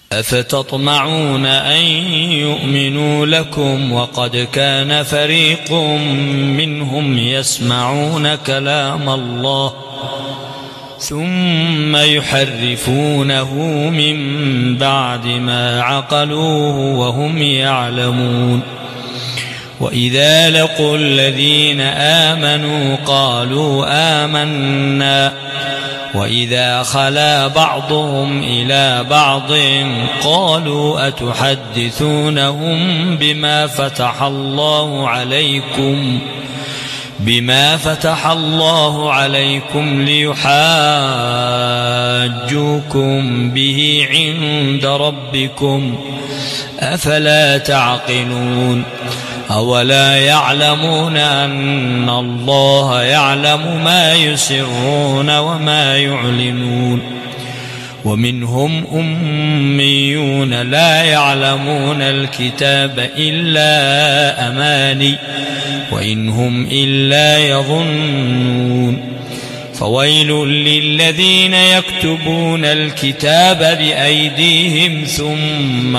أفتطمعون أن يؤمنوا لكم وقد كان فريق منهم يسمعون كلام الله ثم يحرفونه من بعد ما عقلوه وهم يعلمون. وإذا لقوا الذين آمنوا قالوا آمنا وإذا خلا بعضهم إلى بعض قالوا أتحدثونهم بما فتح الله عليكم ليحاجوكم به عند ربكم أفلا تعقلون. أولا يعلمون أن الله يعلم ما يسرون وما يعلنون. ومنهم أميون لا يعلمون الكتاب إلا أماني وإن هم إلا يظنون. فويل للذين يكتبون الكتاب بأيديهم ثم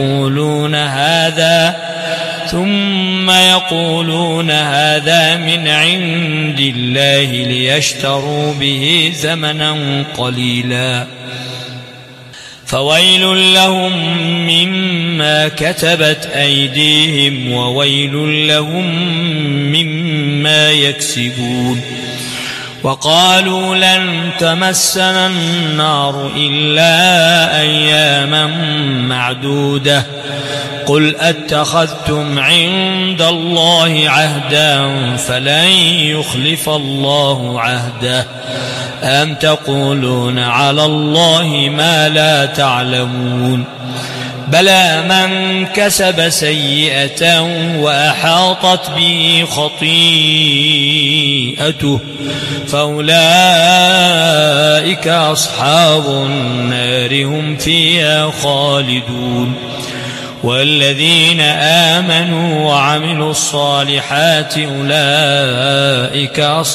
يقولون هذا من عند الله ليشتروا به ثمنا قليلا فويل لهم مما كتبت أيديهم وويل لهم مما يكسبون. وقالوا لن تمسنا النار إلا أياما معدودة قل أتخذتم عند الله عهدا فلن يخلف الله عهده أم تقولون على الله ما لا تعلمون. بلى من كسب سيئة وأحاطت به خطيئته فأولئك أصحاب النار هم فيها خالدون. والذين آمنوا وعملوا الصالحات أولئك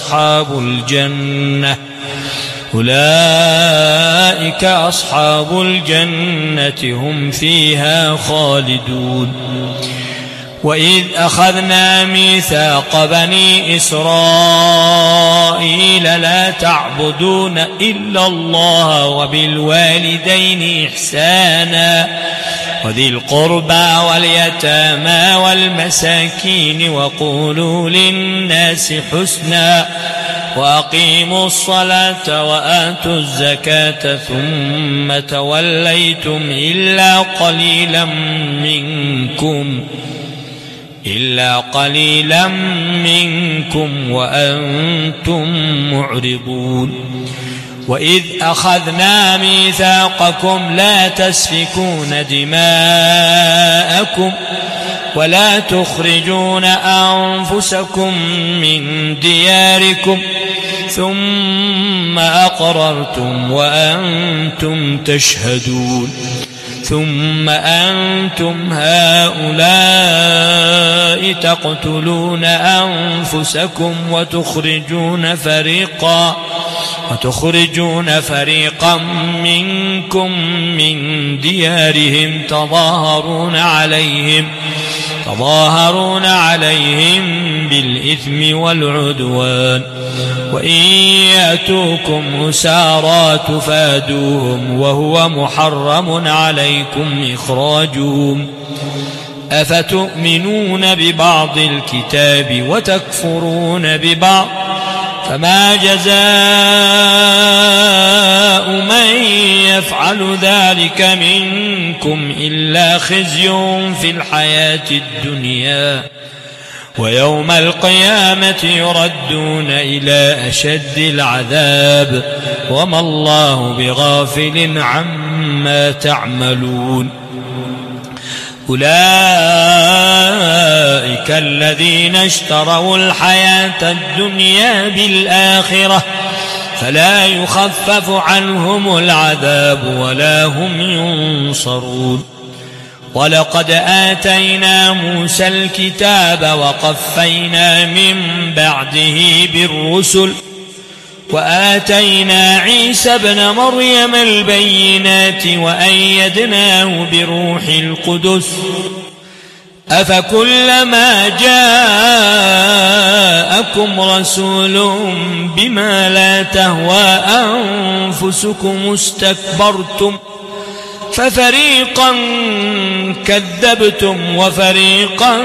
أصحاب الجنة هم فيها خالدون. وإذ أخذنا ميثاق بني إسرائيل لا تعبدون إلا الله وبالوالدين إحسانا وذي القربى واليتامى والمساكين وقولوا للناس حسنا وأقيموا الصلاة وآتوا الزكاة ثم توليتم إلا قليلا منكم وأنتم معرضون. وإذ أخذنا ميثاقكم لا تسفكون دماءكم ولا تخرجون أنفسكم من دياركم ثم أقررتم وأنتم تشهدون. ثم أنتم هؤلاء تقتلون أنفسكم وتخرجون فريقا منكم من ديارهم تظاهرون عليهم بالإثم والعدوان وإن يأتوكم أسارى تفادوهم وهو محرم عليكم إخراجهم أفتؤمنون ببعض الكتاب وتكفرون ببعض فما جزاء من يفعل ذلك منكم إلا خزي في الحياة الدنيا ويوم القيامة يردون إلى أشد العذاب وما الله بغافل عما تعملون. أولئك الذين اشتروا الحياة الدنيا بالآخرة فلا يخفف عنهم العذاب ولا هم ينصرون. ولقد آتينا موسى الكتاب وقفينا من بعده بالرسل وآتينا عيسى ابن مريم البينات وأيدناه بروح القدس أفكلما جاءكم رسول بما لا تهوى أنفسكم استكبرتم ففريقا كذبتم وفريقا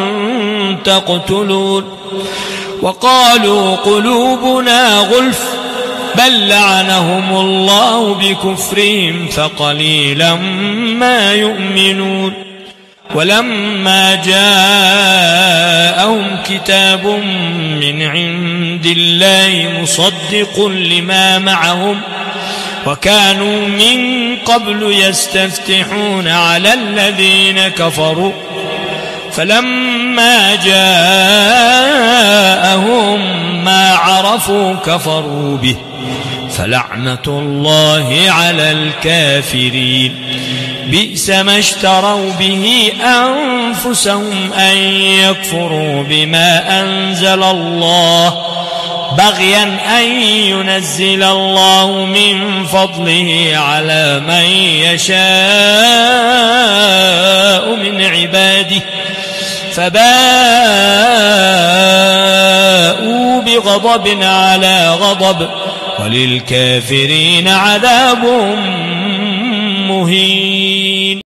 تقتلون وقالوا قلوبنا غلف بل لعنهم الله بكفرهم فقليلا ما يؤمنون ولما جاءهم كتاب من عند الله مصدق لما معهم وكانوا من قبل يستفتحون على الذين كفروا فلما جاءهم ما عرفوا كفروا به فلعنة الله على الكافرين بئس ما اشتروا به أنفسهم أن يكفروا بما أنزل الله بغيا أن ينزل الله من فضله على من يشاء من عباده فباءوا بغضب على غضب وللكافرين عذاب مهين.